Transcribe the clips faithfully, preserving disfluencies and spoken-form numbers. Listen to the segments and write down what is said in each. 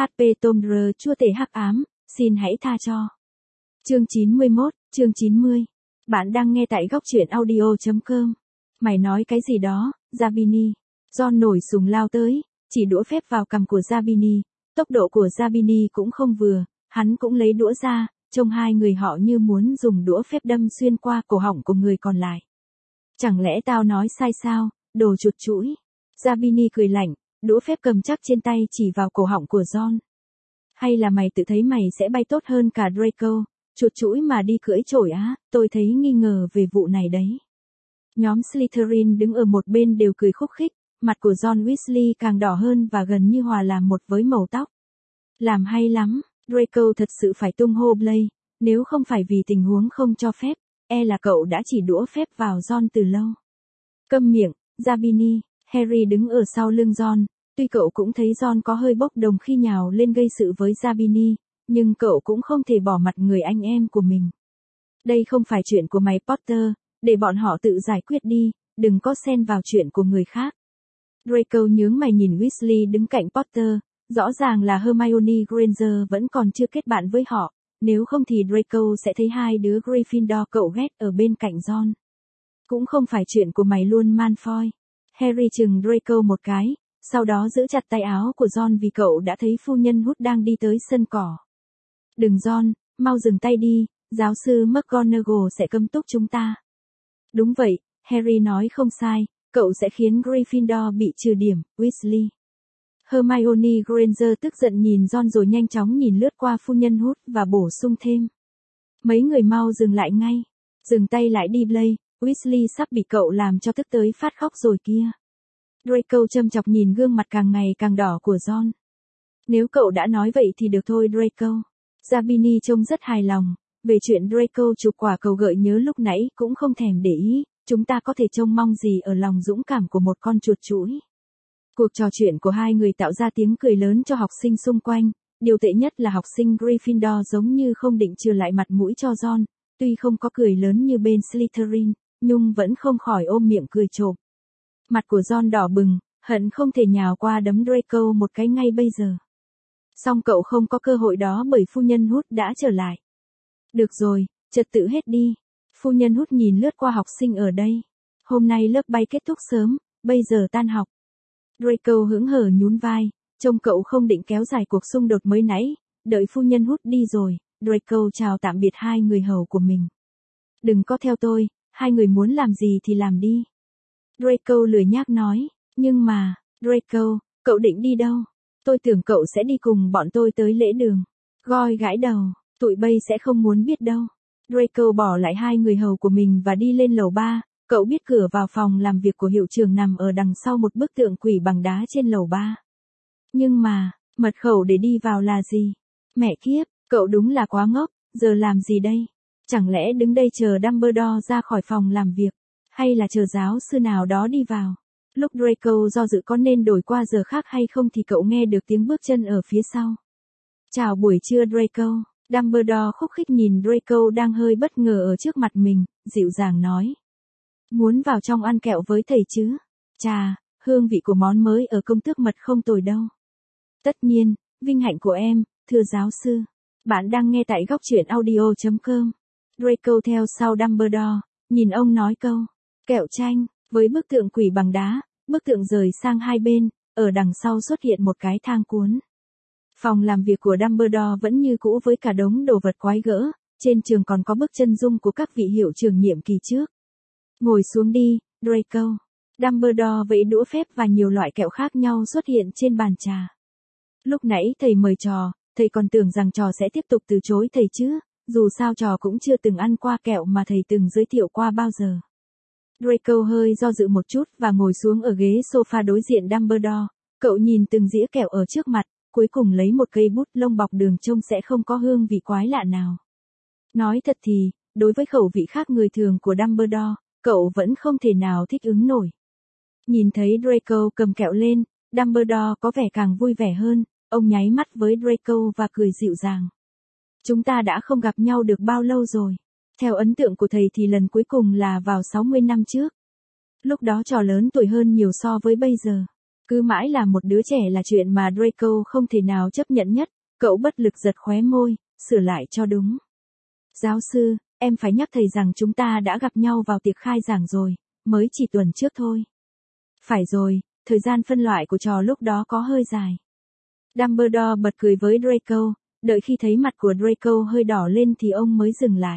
hát pê Tomb Raider chúa tể hắc ám, xin hãy tha cho. Chương chín mươi mốt, chương chín mươi. Bạn đang nghe tại góc truyện audio chấm com. Mày nói cái gì đó, Zabini. John nổi súng lao tới, chỉ đũa phép vào cằm của Zabini. Tốc độ của Zabini cũng không vừa, hắn cũng lấy đũa ra, trông hai người họ như muốn dùng đũa phép đâm xuyên qua cổ họng của người còn lại. Chẳng lẽ tao nói sai sao, đồ chuột chũi. Zabini cười lạnh, đũa phép cầm chắc trên tay chỉ vào cổ họng của John. Hay là mày tự thấy mày sẽ bay tốt hơn cả Draco, chuột chũi mà đi cưỡi chổi á, tôi thấy nghi ngờ về vụ này đấy. Nhóm Slytherin đứng ở một bên đều cười khúc khích, mặt của John Weasley càng đỏ hơn và gần như hòa làm một với màu tóc. Làm hay lắm, Draco thật sự phải tung hô Blade, nếu không phải vì tình huống không cho phép, e là cậu đã chỉ đũa phép vào John từ lâu. Câm miệng, Zabini. Harry đứng ở sau lưng John, tuy cậu cũng thấy John có hơi bốc đồng khi nhào lên gây sự với Zabini, nhưng cậu cũng không thể bỏ mặt người anh em của mình. Đây không phải chuyện của mày Potter, để bọn họ tự giải quyết đi, đừng có xen vào chuyện của người khác. Draco nhướng mày nhìn Weasley đứng cạnh Potter, rõ ràng là Hermione Granger vẫn còn chưa kết bạn với họ, nếu không thì Draco sẽ thấy hai đứa Gryffindor cậu ghét ở bên cạnh John. Cũng không phải chuyện của mày luôn Malfoy. Harry chừng Draco một cái, sau đó giữ chặt tay áo của John vì cậu đã thấy phu nhân Hút đang đi tới sân cỏ. Đừng John, mau dừng tay đi, giáo sư McGonagall sẽ cấm túc chúng ta. Đúng vậy, Harry nói không sai, cậu sẽ khiến Gryffindor bị trừ điểm, Weasley. Hermione Granger tức giận nhìn John rồi nhanh chóng nhìn lướt qua phu nhân Hút và bổ sung thêm. Mấy người mau dừng lại ngay, dừng tay lại đi Blade. Weasley sắp bị cậu làm cho tức tới phát khóc rồi kia. Draco châm chọc nhìn gương mặt càng ngày càng đỏ của John. Nếu cậu đã nói vậy thì được thôi Draco. Zabini trông rất hài lòng, về chuyện Draco chụp quả cầu gợi nhớ lúc nãy cũng không thèm để ý, chúng ta có thể trông mong gì ở lòng dũng cảm của một con chuột chũi. Cuộc trò chuyện của hai người tạo ra tiếng cười lớn cho học sinh xung quanh, điều tệ nhất là học sinh Gryffindor giống như không định trừ lại mặt mũi cho John, tuy không có cười lớn như bên Slytherin. Nhung vẫn không khỏi ôm miệng cười trộm. Mặt của John đỏ bừng, hận không thể nhào qua đấm Draco một cái ngay bây giờ. Song cậu không có cơ hội đó bởi phu nhân Hút đã trở lại. Được rồi, trật tự hết đi. Phu nhân Hút nhìn lướt qua học sinh ở đây. Hôm nay lớp bay kết thúc sớm, bây giờ tan học. Draco hững hờ nhún vai, trông cậu không định kéo dài cuộc xung đột mới nãy, đợi phu nhân Hút đi rồi, Draco chào tạm biệt hai người hầu của mình. Đừng có theo tôi. Hai người muốn làm gì thì làm đi. Draco lười nhác nói, nhưng mà, Draco, cậu định đi đâu? Tôi tưởng cậu sẽ đi cùng bọn tôi tới lễ đường. Goi gãi đầu, tụi bay sẽ không muốn biết đâu. Draco bỏ lại hai người hầu của mình và đi lên lầu ba, cậu biết cửa vào phòng làm việc của hiệu trưởng nằm ở đằng sau một bức tượng quỷ bằng đá trên lầu ba. Nhưng mà, mật khẩu để đi vào là gì? Mẹ kiếp, cậu đúng là quá ngốc, giờ làm gì đây? Chẳng lẽ đứng đây chờ Dumbledore ra khỏi phòng làm việc, hay là chờ giáo sư nào đó đi vào? Lúc Draco do dự có nên đổi qua giờ khác hay không thì cậu nghe được tiếng bước chân ở phía sau. Chào buổi trưa Draco. Dumbledore khúc khích nhìn Draco đang hơi bất ngờ ở trước mặt mình, dịu dàng nói. Muốn vào trong ăn kẹo với thầy chứ? Chà, hương vị của món mới ở công tước mật không tồi đâu. Tất nhiên, vinh hạnh của em, thưa giáo sư. Bạn đang nghe tại góc truyện audio chấm com. Draco theo sau Dumbledore, nhìn ông nói câu, kẹo chanh, với bức tượng quỷ bằng đá, bức tượng rời sang hai bên, ở đằng sau xuất hiện một cái thang cuốn. Phòng làm việc của Dumbledore vẫn như cũ với cả đống đồ vật quái gỡ, trên trường còn có bức chân dung của các vị hiệu trưởng nhiệm kỳ trước. Ngồi xuống đi, Draco. Dumbledore vẫy đũa phép và nhiều loại kẹo khác nhau xuất hiện trên bàn trà. Lúc nãy thầy mời trò, thầy còn tưởng rằng trò sẽ tiếp tục từ chối thầy chứ. Dù sao trò cũng chưa từng ăn qua kẹo mà thầy từng giới thiệu qua bao giờ. Draco hơi do dự một chút và ngồi xuống ở ghế sofa đối diện Dumbledore. Cậu nhìn từng dĩa kẹo ở trước mặt, cuối cùng lấy một cây bút lông bọc đường trông sẽ không có hương vị quái lạ nào. Nói thật thì, đối với khẩu vị khác người thường của Dumbledore, cậu vẫn không thể nào thích ứng nổi. Nhìn thấy Draco cầm kẹo lên, Dumbledore có vẻ càng vui vẻ hơn, ông nháy mắt với Draco và cười dịu dàng. Chúng ta đã không gặp nhau được bao lâu rồi. Theo ấn tượng của thầy thì lần cuối cùng là vào sáu mươi năm trước. Lúc đó trò lớn tuổi hơn nhiều so với bây giờ. Cứ mãi là một đứa trẻ là chuyện mà Draco không thể nào chấp nhận nhất, cậu bất lực giật khóe môi, sửa lại cho đúng. Giáo sư, em phải nhắc thầy rằng chúng ta đã gặp nhau vào tiệc khai giảng rồi, mới chỉ tuần trước thôi. Phải rồi, thời gian phân loại của trò lúc đó có hơi dài. Dumbledore bật cười với Draco, đợi khi thấy mặt của Draco hơi đỏ lên thì ông mới dừng lại.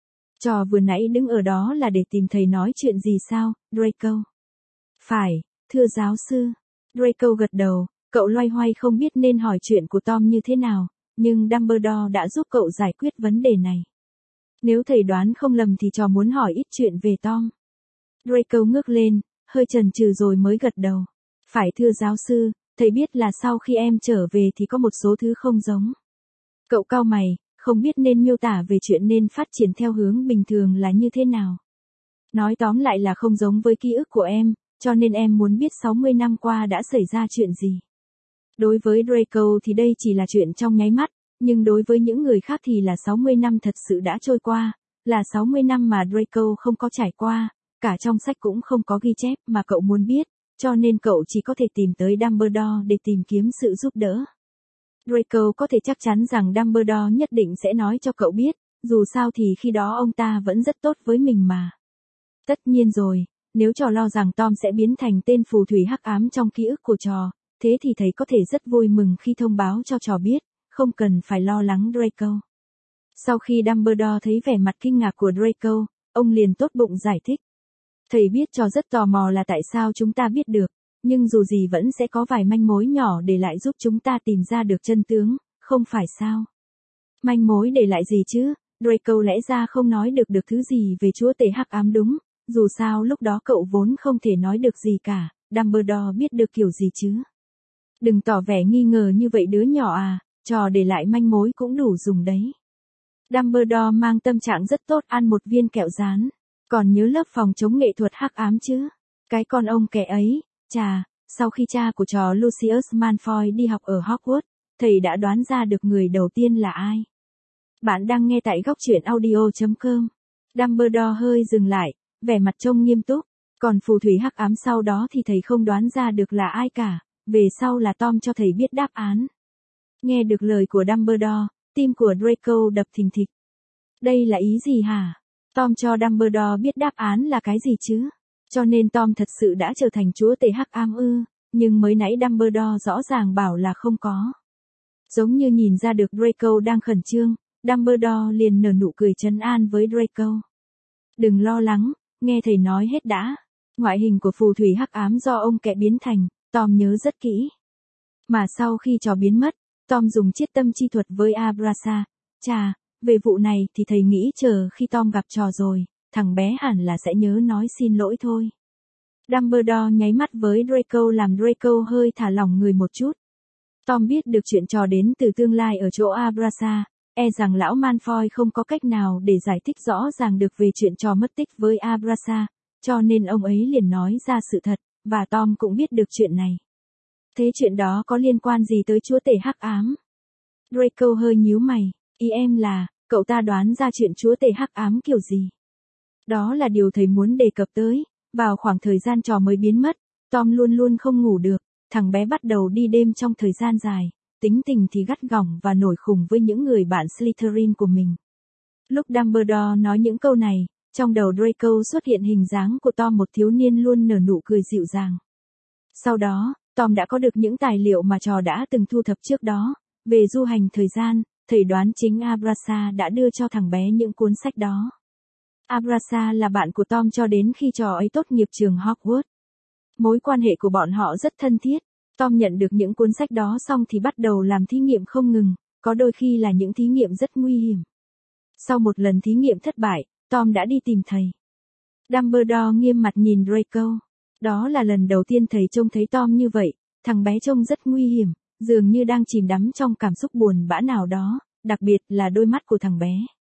Trò vừa nãy đứng ở đó là để tìm thầy nói chuyện gì sao, Draco? Phải, thưa giáo sư. Draco gật đầu, cậu loay hoay không biết nên hỏi chuyện của Tom như thế nào, nhưng Dumbledore đã giúp cậu giải quyết vấn đề này. Nếu thầy đoán không lầm thì trò muốn hỏi ít chuyện về Tom. Draco ngước lên, hơi chần chừ rồi mới gật đầu. Phải thưa giáo sư, thầy biết là sau khi em trở về thì có một số thứ không giống. Cậu cau mày, không biết nên miêu tả về chuyện nên phát triển theo hướng bình thường là như thế nào. Nói tóm lại là không giống với ký ức của em, cho nên em muốn biết sáu mươi năm qua đã xảy ra chuyện gì. Đối với Draco thì đây chỉ là chuyện trong nháy mắt, nhưng đối với những người khác thì là sáu mươi năm thật sự đã trôi qua, là sáu mươi năm mà Draco không có trải qua, cả trong sách cũng không có ghi chép mà cậu muốn biết, cho nên cậu chỉ có thể tìm tới Dumbledore để tìm kiếm sự giúp đỡ. Draco có thể chắc chắn rằng Dumbledore nhất định sẽ nói cho cậu biết, dù sao thì khi đó ông ta vẫn rất tốt với mình mà. Tất nhiên rồi, nếu trò lo rằng Tom sẽ biến thành tên phù thủy hắc ám trong ký ức của trò, thế thì thầy có thể rất vui mừng khi thông báo cho trò biết, không cần phải lo lắng Draco. Sau khi Dumbledore thấy vẻ mặt kinh ngạc của Draco, ông liền tốt bụng giải thích. Thầy biết trò rất tò mò là tại sao chúng ta biết được, nhưng dù gì vẫn sẽ có vài manh mối nhỏ để lại giúp chúng ta tìm ra được chân tướng, không phải sao? Manh mối để lại gì chứ? Draco lẽ ra không nói được được thứ gì về chúa tể hắc ám đúng, dù sao lúc đó cậu vốn không thể nói được gì cả, Dumbledore biết được kiểu gì chứ? Đừng tỏ vẻ nghi ngờ như vậy đứa nhỏ à, trò để lại manh mối cũng đủ dùng đấy. Dumbledore mang tâm trạng rất tốt ăn một viên kẹo rán, còn nhớ lớp phòng chống nghệ thuật hắc ám chứ? Cái con ông kẻ ấy, chà, sau khi cha của trò Lucius Malfoy đi học ở Hogwarts, thầy đã đoán ra được người đầu tiên là ai. Bạn đang nghe tại góc truyện audio chấm com. Dumbledore hơi dừng lại, vẻ mặt trông nghiêm túc, còn phù thủy hắc ám sau đó thì thầy không đoán ra được là ai cả, về sau là Tom cho thầy biết đáp án. Nghe được lời của Dumbledore, tim của Draco đập thình thịch. Đây là ý gì hả? Tom cho Dumbledore biết đáp án là cái gì chứ? Cho nên Tom thật sự đã trở thành chúa tể hắc ám ư, nhưng mới nãy Dumbledore rõ ràng bảo là không có. Giống như nhìn ra được Draco đang khẩn trương, Dumbledore liền nở nụ cười trấn an với Draco. Đừng lo lắng, nghe thầy nói hết đã. Ngoại hình của phù thủy hắc ám do ông kẹ biến thành, Tom nhớ rất kỹ. Mà sau khi trò biến mất, Tom dùng chiết tâm chi thuật với Abrasa. Chà, về vụ này thì thầy nghĩ chờ khi Tom gặp trò rồi, thằng bé hẳn là sẽ nhớ nói xin lỗi thôi. Dumbledore nháy mắt với Draco làm Draco hơi thả lỏng người một chút. Tom biết được chuyện trò đến từ tương lai ở chỗ Abrasa, e rằng lão Malfoy không có cách nào để giải thích rõ ràng được về chuyện trò mất tích với Abrasa, cho nên ông ấy liền nói ra sự thật, và Tom cũng biết được chuyện này. Thế chuyện đó có liên quan gì tới chúa tể hắc ám? Draco hơi nhíu mày, ý em là, cậu ta đoán ra chuyện chúa tể hắc ám kiểu gì? Đó là điều thầy muốn đề cập tới, vào khoảng thời gian trò mới biến mất, Tom luôn luôn không ngủ được, thằng bé bắt đầu đi đêm trong thời gian dài, tính tình thì gắt gỏng và nổi khùng với những người bạn Slytherin của mình. Lúc Dumbledore nói những câu này, trong đầu Draco xuất hiện hình dáng của Tom một thiếu niên luôn nở nụ cười dịu dàng. Sau đó, Tom đã có được những tài liệu mà trò đã từng thu thập trước đó, về du hành thời gian, thầy đoán chính Abrasa đã đưa cho thằng bé những cuốn sách đó. Abrasa là bạn của Tom cho đến khi trò ấy tốt nghiệp trường Hogwarts. Mối quan hệ của bọn họ rất thân thiết. Tom nhận được những cuốn sách đó xong thì bắt đầu làm thí nghiệm không ngừng, có đôi khi là những thí nghiệm rất nguy hiểm. Sau một lần thí nghiệm thất bại, Tom đã đi tìm thầy. Dumbledore nghiêm mặt nhìn Draco. Đó là lần đầu tiên thầy trông thấy Tom như vậy, thằng bé trông rất nguy hiểm, dường như đang chìm đắm trong cảm xúc buồn bã nào đó, đặc biệt là đôi mắt của thằng bé.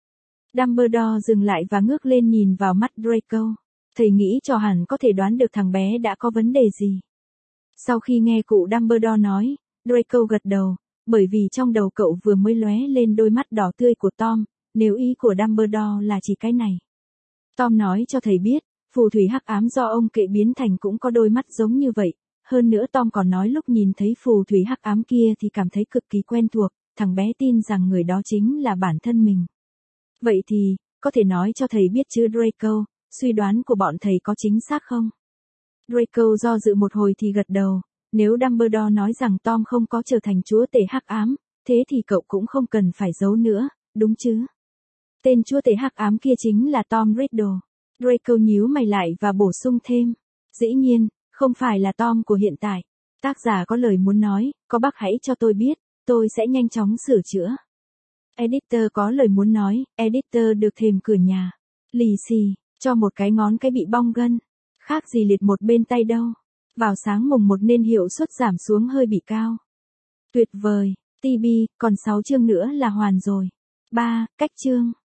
Dumbledore dừng lại và ngước lên nhìn vào mắt Draco. Thầy nghĩ trò hẳn có thể đoán được thằng bé đã có vấn đề gì. Sau khi nghe cụ Dumbledore nói, Draco gật đầu, bởi vì trong đầu cậu vừa mới lóe lên đôi mắt đỏ tươi của Tom, nếu ý của Dumbledore là chỉ cái này. Tom nói cho thầy biết, phù thủy hắc ám do ông kệ biến thành cũng có đôi mắt giống như vậy, Hơn nữa Tom còn nói lúc nhìn thấy phù thủy hắc ám kia thì cảm thấy cực kỳ quen thuộc, thằng bé tin rằng người đó chính là bản thân mình. Vậy thì, có thể nói cho thầy biết chứ Draco, suy đoán của bọn thầy có chính xác không? Draco do dự một hồi thì gật đầu, nếu Dumbledore nói rằng Tom không có trở thành chúa tể hắc ám, thế thì cậu cũng không cần phải giấu nữa, đúng chứ? Tên chúa tể hắc ám kia chính là Tom Riddle. Draco nhíu mày lại và bổ sung thêm. Dĩ nhiên, không phải là Tom của hiện tại. Tác giả có lời muốn nói, có bác hãy cho tôi biết, tôi sẽ nhanh chóng sửa chữa. Editor có lời muốn nói, editor được thềm cửa nhà. Lì xì, cho một cái ngón cái bị bong gân. Khác gì liệt một bên tay đâu. Vào sáng mùng một nên hiệu suất giảm xuống hơi bị cao. Tuyệt vời, ti bi, còn sáu chương nữa là hoàn rồi. ba. Cách chương.